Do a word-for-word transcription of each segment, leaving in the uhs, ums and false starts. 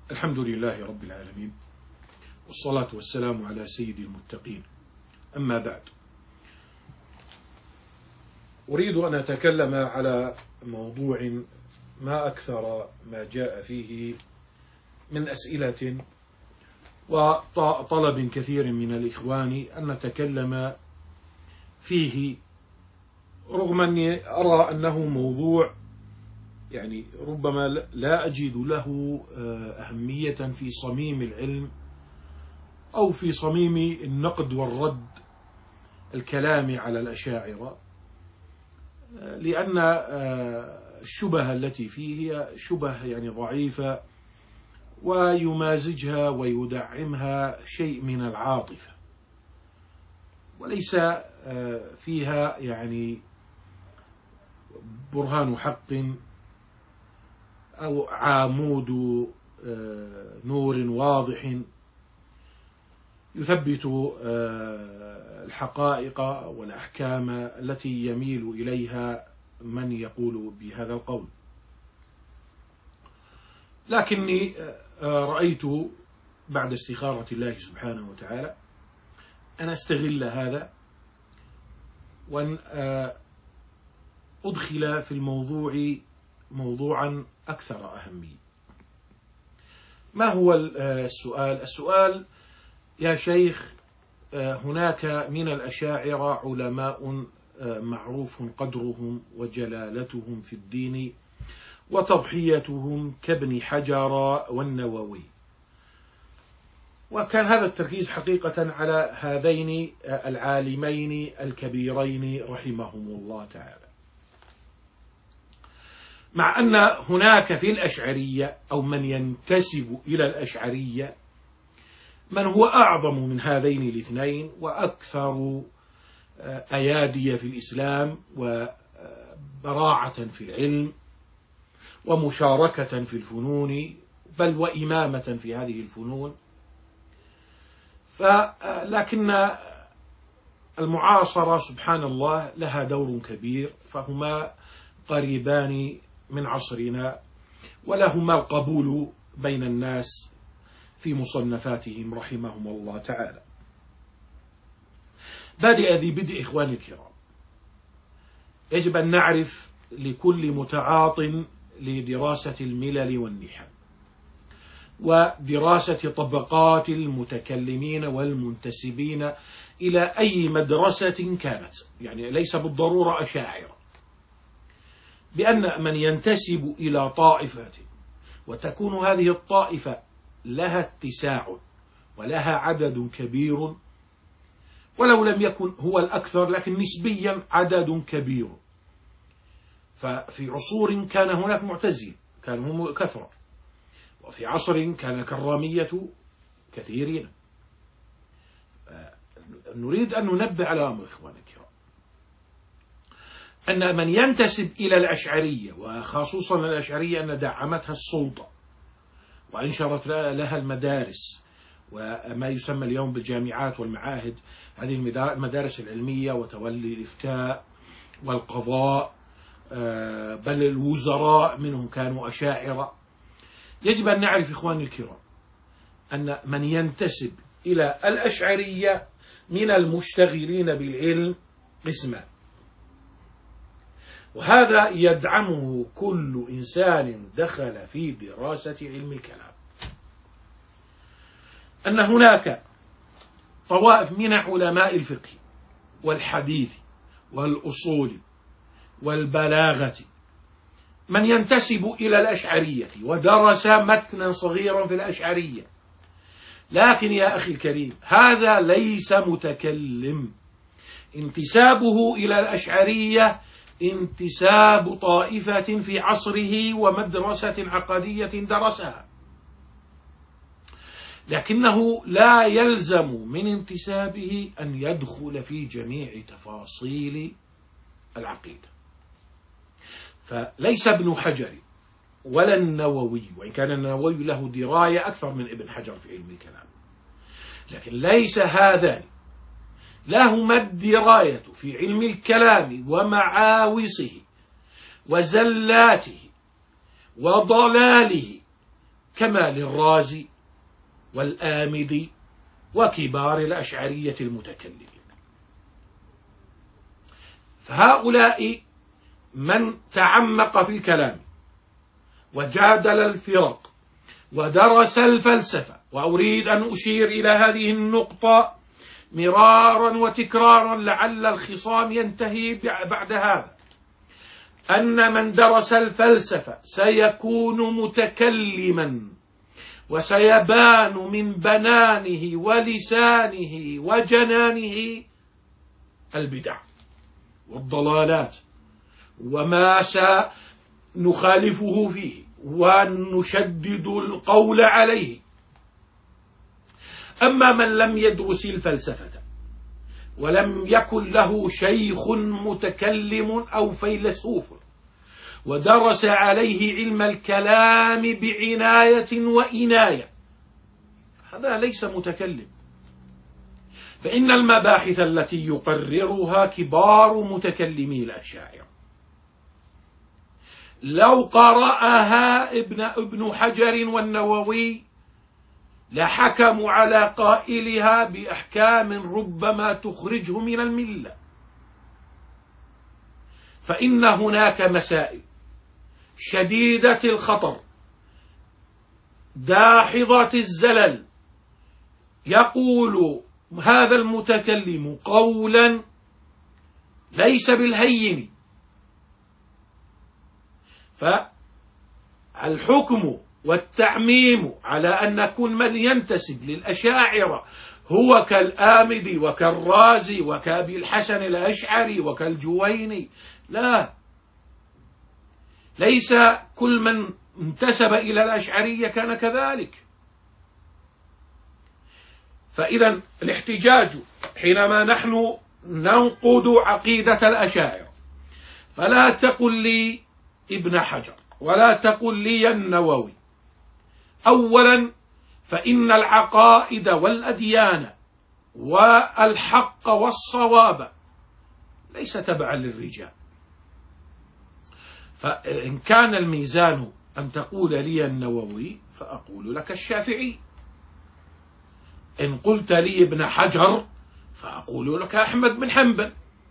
الحمد لله رب العالمين، والصلاة والسلام على سيد المتقين. أما بعد، أريد أن أتكلم على موضوع ما أكثر ما جاء فيه من أسئلة وطلب كثير من الإخوان أن نتكلم فيه، رغم أني أرى أنه موضوع يعني ربما لا أجد له أهمية في صميم العلم أو في صميم النقد والرد الكلام على الأشاعرة، لأن الشبهة التي فيه هي شبه يعني ضعيفة، ويمازجها ويدعمها شيء من العاطفة، وليس فيها يعني برهان حق أو عامود نور واضح يثبت الحقائق والأحكام التي يميل إليها من يقول بهذا القول. لكني رأيت بعد استخارة الله سبحانه وتعالى أن أستغل هذا وأن أدخل في الموضوع موضوعا أكثر أهمية. ما هو السؤال؟ السؤال يا شيخ، هناك من الأشاعرة علماء معروف قدرهم وجلالتهم في الدين وتضحيتهم كابن حجر والنووي، وكان هذا التركيز حقيقة على هذين العالمين الكبيرين رحمهم الله تعالى، مع أن هناك في الأشعرية أو من ينتسب إلى الأشعرية من هو أعظم من هذين الاثنين وأكثر أيادي في الإسلام وبراعة في العلم ومشاركة في الفنون، بل وإمامة في هذه الفنون. لكن المعاصرة سبحان الله لها دور كبير، فهما قريبان من عصرنا ولهما القبول بين الناس في مصنفاتهم رحمهم الله تعالى. بادئ ذي بدء إخواني الكرام، يجب أن نعرف لكل متعاط لدراسة الملل والنحل ودراسة طبقات المتكلمين والمنتسبين إلى أي مدرسة كانت، يعني ليس بالضرورة أشاعرة، بأن من ينتسب إلى طائفة وتكون هذه الطائفة لها اتساع ولها عدد كبير، ولو لم يكن هو الأكثر لكن نسبيا عدد كبير. ففي عصور كان هناك معتزل كانوا هم كثرة، وفي عصر كان كرامية كثيرين. نريد أن ننبه على أمر إخواننا الكرام، أن من ينتسب إلى الأشعرية، وخصوصا الأشعرية أن دعمتها السلطة وأنشرت لها المدارس وما يسمى اليوم بالجامعات والمعاهد، هذه المدارس العلمية وتولي الإفتاء والقضاء، بل الوزراء منهم كانوا أشاعرة. يجب أن نعرف إخواني الكرام أن من ينتسب إلى الأشعرية من المشتغلين بالعلم قسمان، وهذا يدعمه كل إنسان دخل في دراسة علم الكلام، أن هناك طوائف من علماء الفقه والحديث والأصول والبلاغة من ينتسب إلى الأشعرية ودرس متنا صغيرا في الأشعرية، لكن يا أخي الكريم هذا ليس متكلم. انتسابه إلى الأشعرية انتساب طائفة في عصره ومدرسة عقدية درسها، لكنه لا يلزم من انتسابه أن يدخل في جميع تفاصيل العقيدة. فليس ابن حجر ولا النووي، وإن كان النووي له دراية أكثر من ابن حجر في علم الكلام، لكن ليس هذان لهما الدراية في علم الكلام ومعاوصه وزلاته وضلاله كما للرازي والآمدي وكبار الأشعرية المتكلمين. فهؤلاء من تعمق في الكلام وجادل الفرق ودرس الفلسفة، وأريد أن أشير إلى هذه النقطة مرارا وتكرارا لعل الخصام ينتهي بعد هذا، أن من درس الفلسفة سيكون متكلما، وسيبان من بنانه ولسانه وجنانه البدع والضلالات وما سنخالفه فيه ونشدد القول عليه. أما من لم يدرس الفلسفة ولم يكن له شيخ متكلم أو فيلسوف ودرس عليه علم الكلام بعناية وإناية، هذا ليس متكلم. فإن المباحث التي يقررها كبار متكلمي الأشاعرة لو قرأها ابن ابن حجر والنووي لحكموا على قائلها بأحكام ربما تخرجه من الملة. فإن هناك مسائل شديدة الخطر داحضة الزلل يقول هذا المتكلم قولا ليس بالهين، فالحكم والتعميم على أن كل من ينتسب للأشاعرة هو كالآمدي وكالرازي وكأبي الحسن الأشعري وكالجويني، لا، ليس كل من انتسب إلى الأشعرية كان كذلك. فإذا الاحتجاج حينما نحن ننقد عقيدة الأشاعرة فلا تقل لي ابن حجر ولا تقل لي النووي. أولا فإن العقائد والأديان والحق والصواب ليس تبعا للرجال، فإن كان الميزان أن تقول لي النووي فأقول لك الشافعي، إن قلت لي ابن حجر فأقول لك أحمد بن حنبل،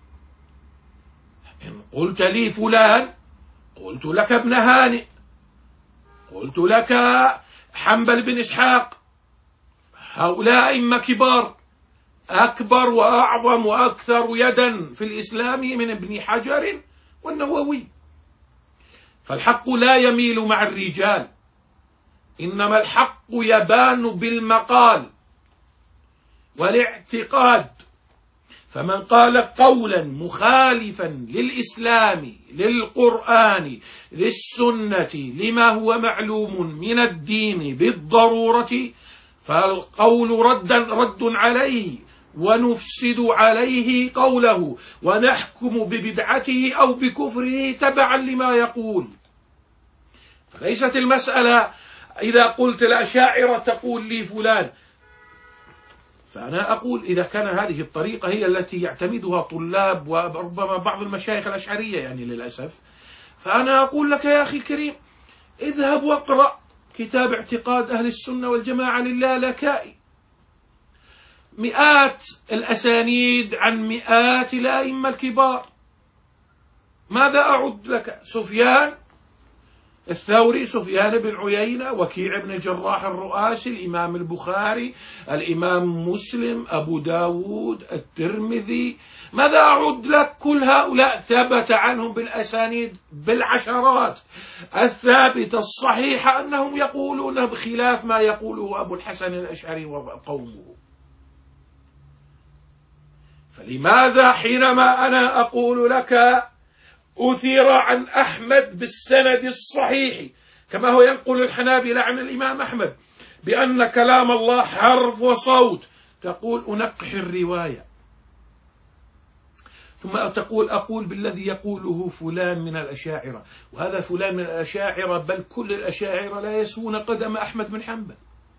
إن قلت لي فلان قلت لك ابن هانئ، قلت لك حنبل بن إسحاق. هؤلاء أئمة كبار أكبر وأعظم وأكثر يدا في الإسلام من ابن حجر والنووي. فالحق لا يميل مع الرجال، إنما الحق يبان بالمقال والاعتقاد. فمن قال قولا مخالفا للإسلام للقرآن للسنة لما هو معلوم من الدين بالضرورة فالقول رد, رد عليه ونفسد عليه قوله ونحكم ببدعته أو بكفره تبعا لما يقول. فليست المسألة إذا قلت الأشاعرة تقول لي فلان، فأنا أقول إذا كان هذه الطريقة هي التي يعتمدها طلاب وربما بعض المشايخ الأشعرية يعني للأسف، فأنا أقول لك يا أخي الكريم اذهب واقرأ كتاب اعتقاد أهل السنة والجماعة للالكائي، مئات الأسانيد عن مئات الأئمة الكبار. ماذا أعد لك؟ سفيان الثوري، سفيان بن عيينة، وكيع بن الجراح الرؤاسي، الإمام البخاري، الإمام مسلم، أبو داود، الترمذي. ماذا أعد لك؟ كل هؤلاء ثبت عنهم بالأسانيد بالعشرات الثابتة الصحيحة أنهم يقولون بخلاف ما يقوله أبو الحسن الأشعري وقومه. فلماذا حينما أنا أقول لك أثير عن أحمد بالسند الصحيح كما هو ينقل الحنابلة عن الإمام أحمد بأن كلام الله حرف وصوت، تقول أنقح الرواية، ثم تقول أقول بالذي يقوله فلان من الأشاعرة، وهذا فلان من الأشاعرة بل كل الأشاعرة لا يسوون قدم أحمد بن حنبل.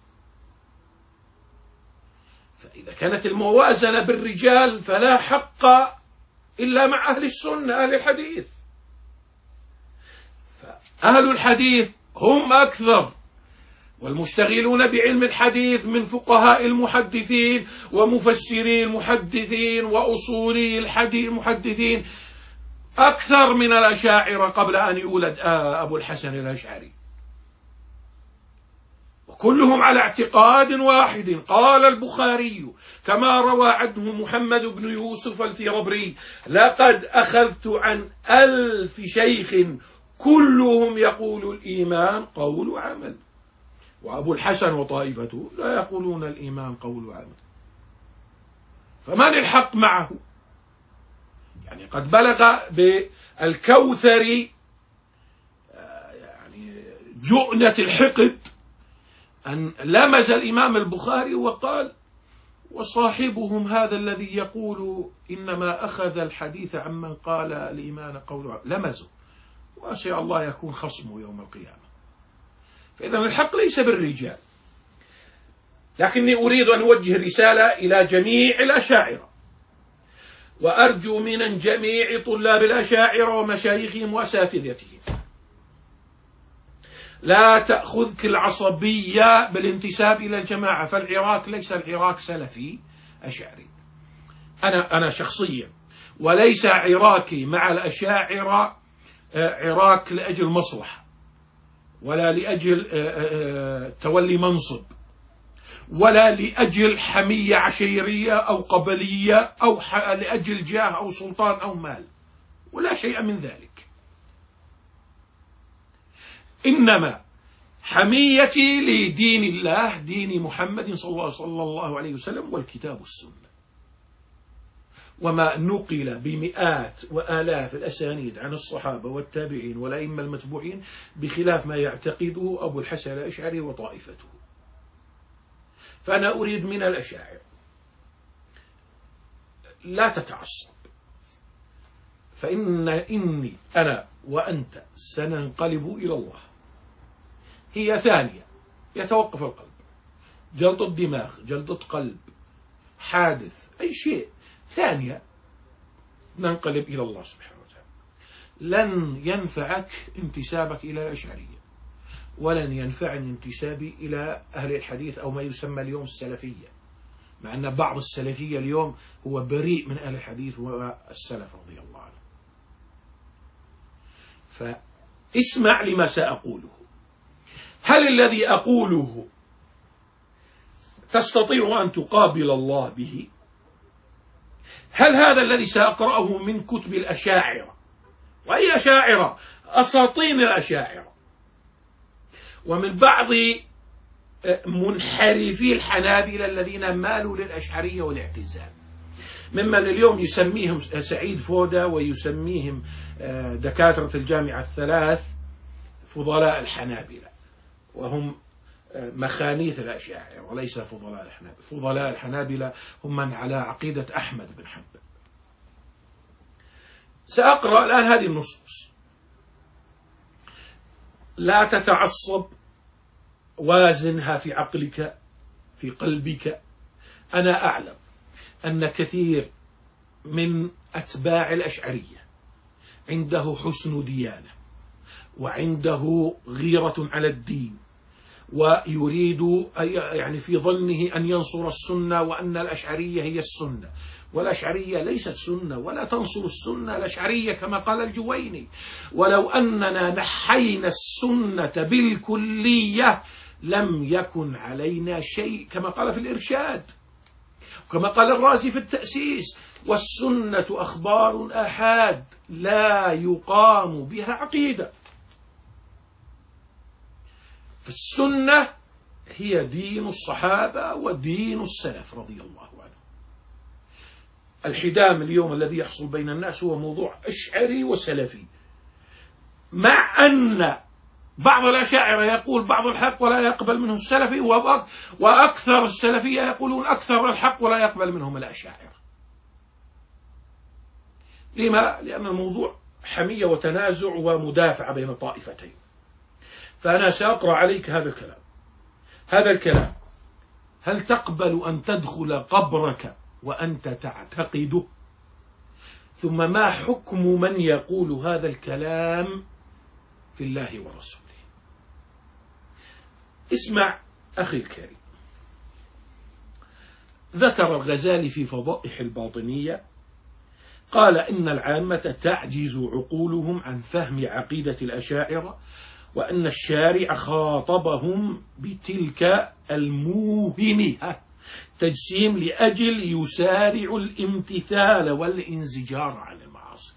فإذا كانت الموازنة بالرجال فلا حق إلا مع أهل السنة أهل الحديث. فأهل الحديث هم أكثر والمشتغلون بعلم الحديث من فقهاء المحدثين ومفسري المحدثين وأصولي الحديث المحدثين أكثر من الأشاعرة قبل أن يولد أبو الحسن الأشعري، وكلهم على اعتقاد واحد. قال البخاري كما روى عنه محمد بن يوسف الفربري: لقد أخذت عن ألف شيخ كلهم يقول الإيمان قول وعمل. وأبو الحسن وطائفته لا يقولون الإيمان قول وعمل، فمن الحق معه؟ يعني قد بلغ بالكوثر يعني جؤنة الحقد أن لمز الإمام البخاري وقال: وصاحبهم هذا الذي يقول إنما أخذ الحديث عمن قال الإيمان قول وعمل، لمزه، وأسأل الله يكون خصمه يوم القيامة. فإذا الحق ليس بالرجال. لكني أريد أن أوجه رسالة إلى جميع الأشاعرة، وأرجو من جميع طلاب الأشاعرة ومشايخهم وأساتذتهم: لا تأخذك العصبية بالانتساب إلى الجماعة، فالعراق ليس العراق سلفي أشعري. أنا أنا شخصيا وليس عراقي مع الأشاعرة عراق لأجل مصلحة، ولا لأجل تولي منصب، ولا لأجل حمية عشيرية أو قبلية، أو لأجل جاه أو سلطان أو مال، ولا شيء من ذلك. إنما حميتي لدين الله، دين محمد صلى الله عليه وسلم، والكتاب والسنة، وما نقل بمئات وآلاف الأسانيد عن الصحابة والتابعين والأئمة المتبوعين بخلاف ما يعتقده أبو الحسن الأشعري وطائفته. فأنا أريد من الأشاعرة لا تتعصب، فإن إني أنا وأنت سننقلب إلى الله. هي ثانية، يتوقف القلب، جلطة الدماغ، جلطة قلب، حادث، أي شيء، ثانية ننقلب إلى الله سبحانه وتعالى. لن ينفعك انتسابك إلى الأشعرية، ولن ينفعني انتسابي إلى أهل الحديث أو ما يسمى اليوم السلفية، مع أن بعض السلفية اليوم هو بريء من أهل الحديث والسلف رضي الله عنه. فاسمع لما سأقوله. هل الذي أقوله تستطيع أن تقابل الله به؟ هل هذا الذي سأقرأه من كتب الأشاعرة، وأي أشاعرة؟ أساطين الأشاعرة، ومن بعض منحرفي الحنابلة الذين مالوا للأشعرية والاعتزال، ممن اليوم يسميهم سعيد فودة ويسميهم دكاترة الجامعة الثلاث فضلاء الحنابلة، وهم مخانيث الأشاعرة وليس فضلاء الحنابلة. فضلاء الحنابلة هم من على عقيدة أحمد بن حنبل. سأقرأ الآن هذه النصوص. لا تتعصب، وازنها في عقلك في قلبك. أنا أعلم أن كثير من أتباع الأشعرية عنده حسن ديانة، وعنده غيرة على الدين، ويريد يعني في ظنه أن ينصر السنة، وأن الأشعرية هي السنة، والأشعرية ليست سنة ولا تنصر السنة. الأشعرية كما قال الجويني: ولو أننا نحينا السنة بالكلية لم يكن علينا شيء، كما قال في الإرشاد، وكما قال الرازي في التأسيس: والسنة أخبار آحاد لا يقام بها عقيدة. فالسنة هي دين الصحابة ودين السلف رضي الله عنهم. الحدام اليوم الذي يحصل بين الناس هو موضوع أشعري وسلفي، مع أن بعض الأشاعرة يقول بعض الحق ولا يقبل منه السلفي، وأكثر السلفية يقولون أكثر الحق ولا يقبل منهم الأشاعرة. لما؟ لأن الموضوع حمية وتنازع ومدافعة بين طائفتين. فأنا سأقرأ عليك هذا الكلام. هذا الكلام: هل تقبل أن تدخل قبرك وأنت تعتقده؟ ثم ما حكم من يقول هذا الكلام في الله ورسوله؟ اسمع أخي الكريم، ذكر الغزالي في فضائح الباطنية قال إن العامة تعجز عقولهم عن فهم عقيدة الأشاعرة، وأن الشارع خاطبهم بتلك الموهمة تجسيم لأجل يسارع الامتثال والانزجار عن المعاصي.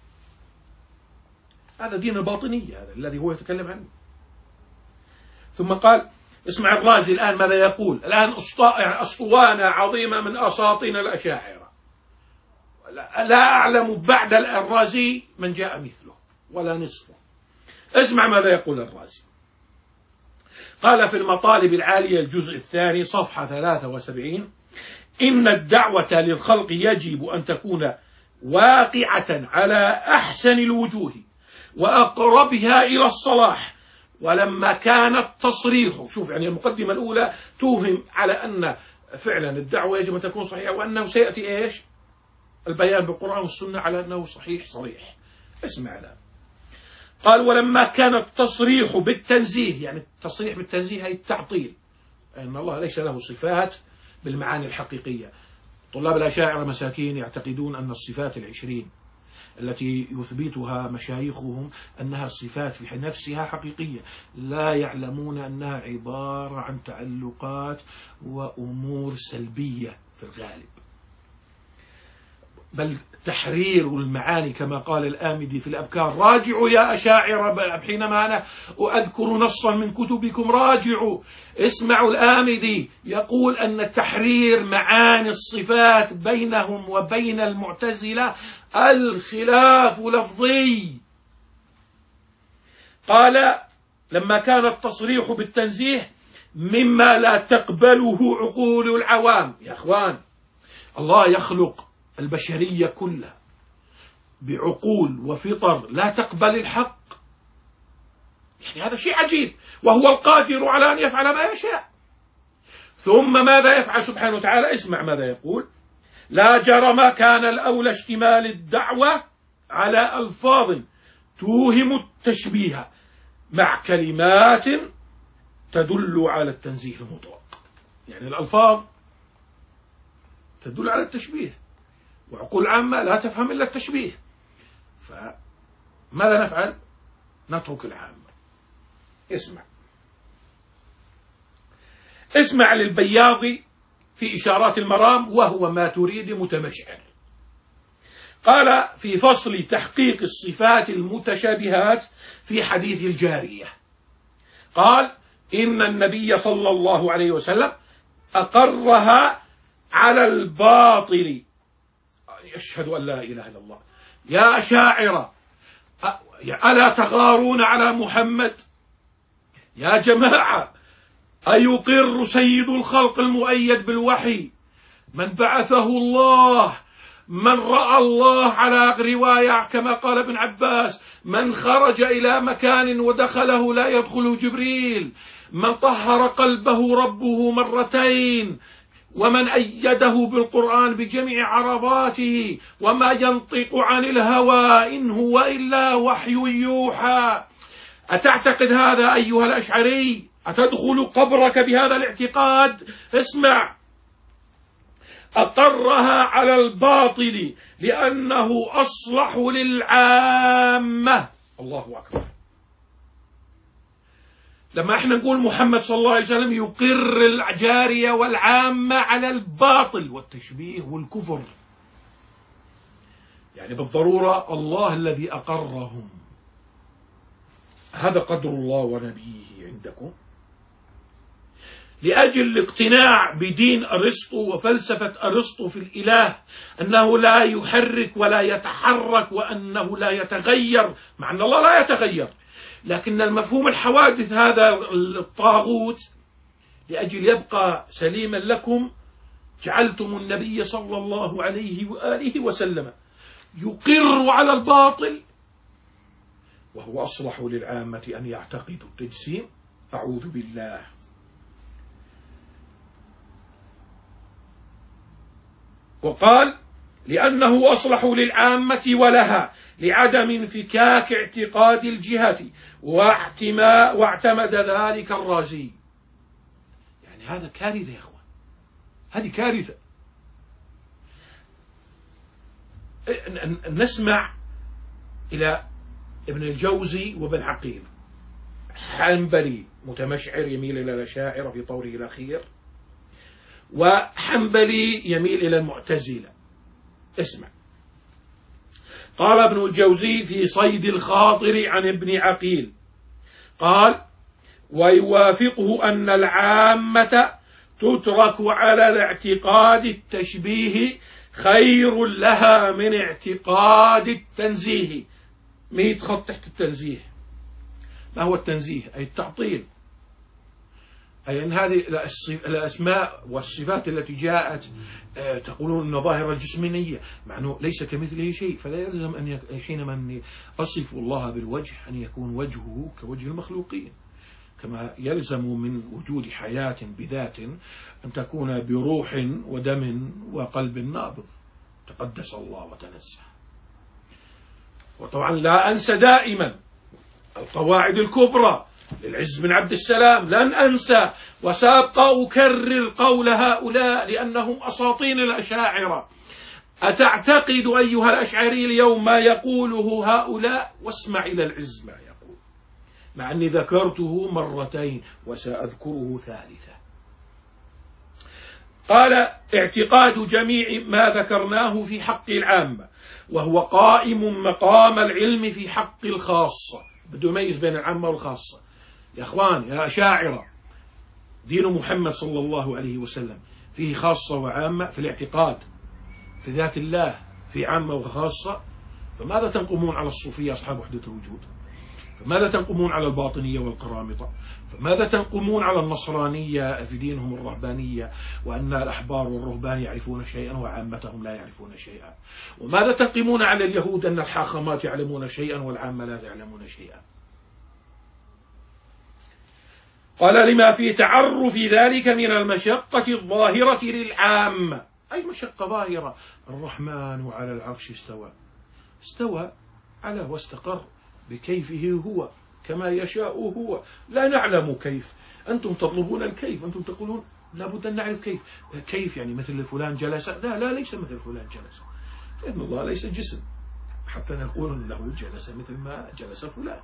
هذا دين الباطنية، هذا الذي هو يتكلم عنه. ثم قال اسمع الرازي الآن ماذا يقول. الآن أسطوانة عظيمة من أساطين الأشاعرة، لا أعلم بعد الرازي من جاء مثله ولا نصفه. اسمع ماذا يقول الرازي. قال في المطالب العالية الجزء الثاني صفحة ثلاثة وسبعين: إن الدعوة للخلق يجب أن تكون واقعة على أحسن الوجوه وأقربها إلى الصلاح. ولما كان التصريح، شوف يعني المقدمة الأولى توهم على أن فعلا الدعوة يجب أن تكون صحيحة، وأنه سيأتي إيش البيان بالقرآن والسنة على أنه صحيح صريح. اسمع الآن. قال ولما كان التصريح بالتنزيه، يعني التصريح بالتنزيه هي التعطيل، أن الله ليس له صفات بالمعاني الحقيقية. طلاب الأشاعرة مساكين يعتقدون أن الصفات العشرين التي يثبتها مشايخهم أنها صفات في نفسها حقيقية، لا يعلمون أنها عبارة عن تعلقات وأمور سلبية في الغالب. بل تحرير المعاني كما قال الآمدي في الأبكار: راجعوا يا أشاعرة، حينما أنا أذكر نصا من كتبكم راجعوا. اسمعوا الآمدي يقول أن تحرير معاني الصفات بينهم وبين المعتزلة الخلاف لفظي. قال لما كان التصريح بالتنزيه مما لا تقبله عقول العوام. يا أخوان، الله يخلق البشرية كلها بعقول وفطر لا تقبل الحق، يعني هذا شيء عجيب، وهو القادر على أن يفعل ما يشاء. ثم ماذا يفعل سبحانه وتعالى؟ اسمع ماذا يقول: لا جرم كان الأولى اشتمال الدعوة على ألفاظ توهم التشبيه مع كلمات تدل على التنزيه المطلق. يعني الألفاظ تدل على التشبيه، وعقول عامة لا تفهم إلا التشبيه. فماذا نفعل؟ نترك العامة. اسمع اسمع للبياضي في إشارات المرام، وهو ما تريد متمشعر. قال في فصل تحقيق الصفات المتشابهات في حديث الجارية، قال إن النبي صلى الله عليه وسلم أقرها على الباطل. أشهد أن لا إله إلا الله. يا أشاعرة، ألا تغارون على محمد؟ يا جماعة، أيقر سيد الخلق المؤيد بالوحي من بعثه الله، من رأى الله على رواية كما قال ابن عباس: من خرج إلى مكان ودخله لا يدخله جبريل، من طهر قلبه ربه مرتين، ومن أيده بالقرآن بجميع عرضاته، وما ينطق عن الهوى إن هو إلا وحي يوحى. أتعتقد هذا أيها الأشعري؟ أتدخل قبرك بهذا الاعتقاد؟ اسمع: أقرها على الباطل لأنه أصلح للعامة. الله أكبر. لما احنا نقول محمد صلى الله عليه وسلم يقر الجارية والعامة على الباطل والتشبيه والكفر، يعني بالضرورة الله الذي أقرهم. هذا قدر الله ونبيه عندكم. لأجل الاقتناع بدين أرسطو وفلسفة أرسطو في الإله، أنه لا يحرك ولا يتحرك وأنه لا يتغير، مع أن الله لا يتغير، لكن المفهوم الحوادث هذا الطاغوت لأجل يبقى سليما لكم جعلتم النبي صلى الله عليه وآله وسلم يقر على الباطل، وهو أصلح للعامة أن يعتقدوا التجسيم. أعوذ بالله. وقال لأنه أصلح للعامة ولها لعدم انفكاك اعتقاد الجهة، واعتمد ذلك الرازي. هذا كارثة يا أخوان، هذه كارثة. نسمع إلى ابن الجوزي وابن عقيل. حنبلي متمشعر يميل إلى الأشاعرة في طوره الأخير، وحنبلي يميل إلى المعتزلة. اسمع، قال ابن الجوزي في صيد الخاطر عن ابن عقيل، قال: ويوافقه أن العامة تترك على الاعتقاد التشبيه خير لها من اعتقاد التنزيه. مية خط تحت التنزيه. ما هو التنزيه؟ أي التعطيل، أي أن هذه الأسماء والصفات التي جاءت تقولون أن ظاهرة الجسمانية، مع أنه ليس كمثله شيء، فلا يلزم أن حينما أصف الله بالوجه أن يكون وجهه كوجه المخلوقين، كما يلزم من وجود حياة بذات أن تكون بروح ودم وقلب نابض. تقدس الله وتنزه. وطبعا لا أنسى دائما القواعد الكبرى للعز بن عبد السلام، لن أنسى وسأبقى أكرر قول هؤلاء لأنهم أساطين الأشاعرة. أتعتقد أيها الأشعري اليوم ما يقوله هؤلاء؟ واسمع إلى العز ما يقول، مع أني ذكرته مرتين وسأذكره ثالثة. قال: اعتقاد جميع ما ذكرناه في حق العامة، وهو قائم مقام العلم في حق الخاصة. بده يميز بين العامة والخاصة. يا أخوان يا أشاعرة، دين محمد صلى الله عليه وسلم فيه خاصة وعامة في الاعتقاد، في ذات الله في عامة وخاصة. فماذا تنقمون على الصوفية أصحاب وحدة الوجود؟ فماذا تنقمون على الباطنية والقرامطة؟ فماذا تنقمون على النصرانية في دينهم الرهبانية، وأن الأحبار والرهبان يعرفون شيئا وعامتهم لا يعرفون شيئا؟ وماذا تنقمون على اليهود أن الحاخامات يعلمون شيئا والعامة لا يعلمون شيئا؟ قال: لما في تعرف ذلك من المشقة الظاهرة للعامة. أي مشقة ظاهرة؟ الرحمن على العرش استوى، استوى على واستقر بكيفه هو كما يشاء هو، لا نعلم كيف. أنتم تطلبون الكيف، أنتم تقولون لابد أن نعرف كيف. كيف يعني مثل فلان جلس؟ لا لا، ليس مثل فلان جلس، لأن الله ليس جسم حتى نقول أنه جلس مثل ما جلس فلان.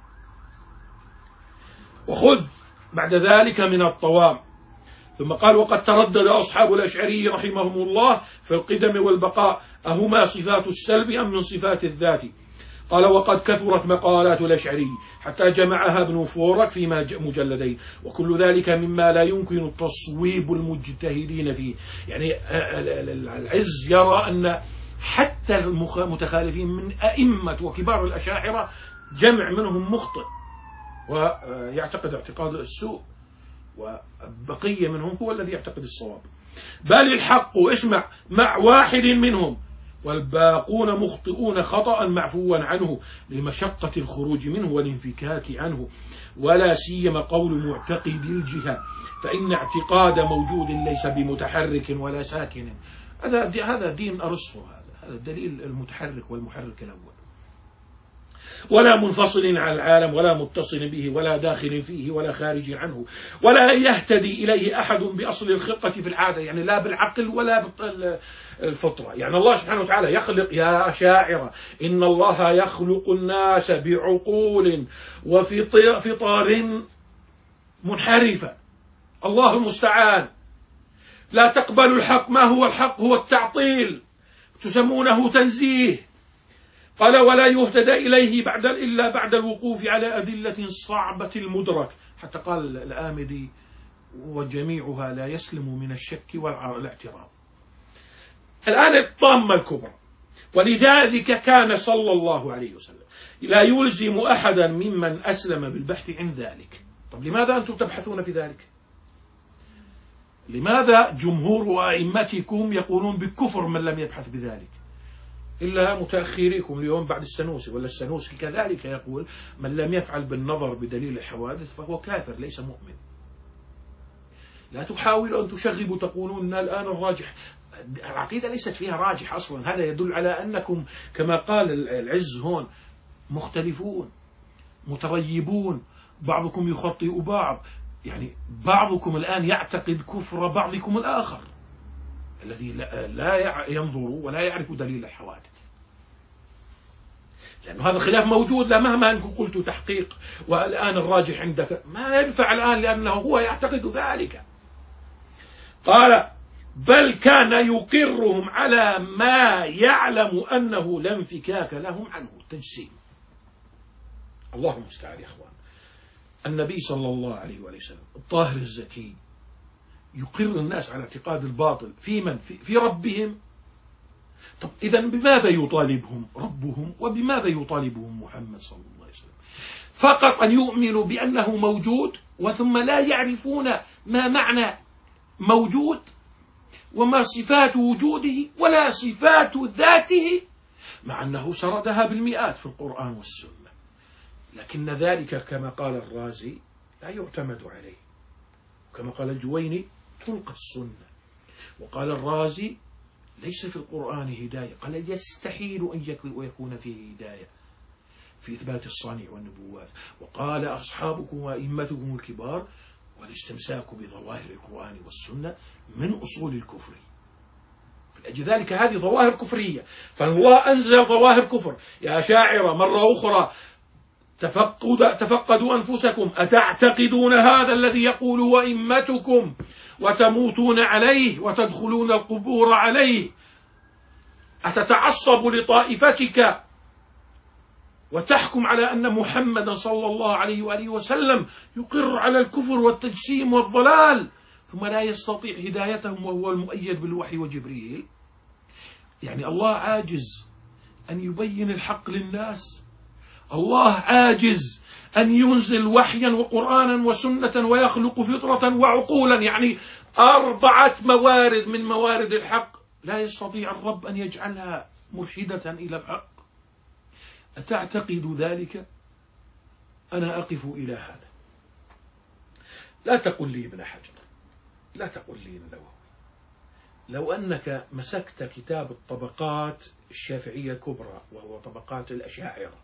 وخذ بعد ذلك من الطوام. ثم قال: وقد تردد أصحاب الأشعري رحمهم الله في القدم والبقاء، أهما صفات السلب أم من صفات الذات؟ قال: وقد كثرت مقالات الأشعري حتى جمعها ابن فورك في مجلدين، وكل ذلك مما لا يمكن تصويب المجتهدين فيه. يعني العز يرى أن حتى المتخالفين من أئمة وكبار الأشاعرة جمع منهم مخطئ ويعتقد اعتقاد السوء، وبقية منهم هو الذي يعتقد الصواب. بل الحق اسمع مع واحد منهم، والباقون مخطئون خطأ معفوا عنه لمشقة الخروج منه والانفكاك عنه، ولا سيما قول معتقد الجهة، فإن اعتقاد موجود ليس بمتحرك ولا ساكن. هذا هذا دين أرسطو، هذا هذا الدليل المتحرك والمحرك الأول. ولا منفصل عن العالم ولا متصل به ولا داخل فيه ولا خارج عنه، ولا يهتدي إليه أحد بأصل الخطة في العادة، يعني لا بالعقل ولا بالفطرة. يعني الله سبحانه وتعالى يخلق، يا شاعرة إن الله يخلق الناس بعقول وفطار منحرفة، الله المستعان. لا تقبل الحق. ما هو الحق؟ هو التعطيل، تسمونه تنزيه. قال: ولا يهتدى إليه بعد إلا بعد الوقوف على أدلة صعبة المدرك، حتى قال الآمدي: وجميعها لا يسلم من الشك والاعتراض. الآن الطامة الكبرى. ولذلك كان صلى الله عليه وسلم لا يلزم أحدا ممن أسلم بالبحث عن ذلك. طب لماذا أنتم تبحثون في ذلك؟ لماذا جمهور أئمتكم يقولون بالكفر من لم يبحث بذلك؟ إلا متأخريكم اليوم بعد السنوسي، ولا السنوسي كذلك يقول من لم يفعل بالنظر بدليل الحوادث فهو كافر ليس مؤمن. لا تحاولوا أن تشغبوا تقولون الآن الراجح. العقيدة ليست فيها راجح أصلا. هذا يدل على أنكم كما قال العز هون مختلفون متريبون، بعضكم يخطئ بعض. يعني بعضكم الآن يعتقد كفر بعضكم الآخر الذي لا ينظر ولا يعرف دليل الحوادث، لأنه هذا الخلاف موجود. لا مهما أنكم قلتوا تحقيق والآن الراجح عندك ما ينفع الآن، لأنه هو يعتقد ذلك. قال بل كان يقرهم على ما يعلم أنه لا انفكاك لهم عنه، تجسيم. الله المستعان يا إخوان. النبي صلى الله عليه وسلم الطاهر الزكي يقر الناس على اعتقاد الباطل في من؟ في, في ربهم. طب إذا بماذا يطالبهم ربهم وبماذا يطالبهم محمد صلى الله عليه وسلم؟ فقط أن يؤمنوا بأنه موجود وثم لا يعرفون ما معنى موجود وما صفات وجوده ولا صفات ذاته، مع أنه سردها بالمئات في القرآن والسنة، لكن ذلك كما قال الرازي لا يعتمد عليه، كما قال الجويني تلقى السنة. وقال الرازي ليس في القرآن هداية، قال يستحيل أن يكون فيه هداية في إثبات الصانع والنبوات. وقال أصحابكم وأئمتكم الكبار والاستمساك بظواهر القرآن والسنة من أصول الكفر. فلأجل ذلك هذه ظواهر كفرية، فالله أنزل ظواهر كفر. يا شاعر مرة أخرى تفقد تفقدوا أنفسكم، أتعتقدون هذا الذي يقول أئمتكم وتموتون عليه وتدخلون القبور عليه؟ أتتعصب لطائفتك وتحكم على أن محمدا صلى الله عليه وآله وسلم يقر على الكفر والتجسيم والضلال ثم لا يستطيع هدايتهم وهو المؤيد بالوحي وجبريل؟ يعني الله عاجز أن يبين الحق للناس؟ الله عاجز أن ينزل وحيا وقرآنا وسنة ويخلق فطرة وعقولا، يعني أربعة موارد من موارد الحق لا يستطيع الرب أن يجعلها مرشدة إلى الحق؟ أتعتقد ذلك؟ أنا أقف إلى هذا. لا تقل لي ابن حجر، لا تقل لي النووي. لو أنك مسكت كتاب الطبقات الشافعية الكبرى وهو طبقات الأشاعرة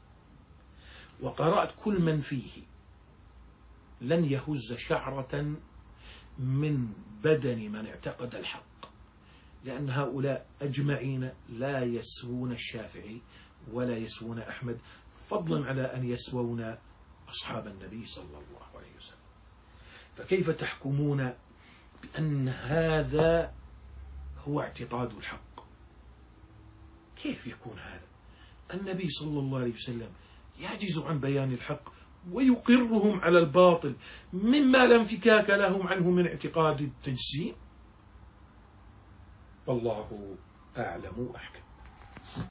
وقرأت كل من فيه لن يهز شعرة من بدن من اعتقد الحق، لأن هؤلاء أجمعين لا يسوون الشافعي ولا يسوون أحمد، فضلا على أن يسوون أصحاب النبي صلى الله عليه وسلم. فكيف تحكمون بأن هذا هو اعتقاد الحق؟ كيف يكون هذا؟ النبي صلى الله عليه وسلم يعجز عن بيان الحق ويقرهم على الباطل مما لا انفكاك لهم عنه من اعتقاد التجسيم. والله أعلم وأحكم.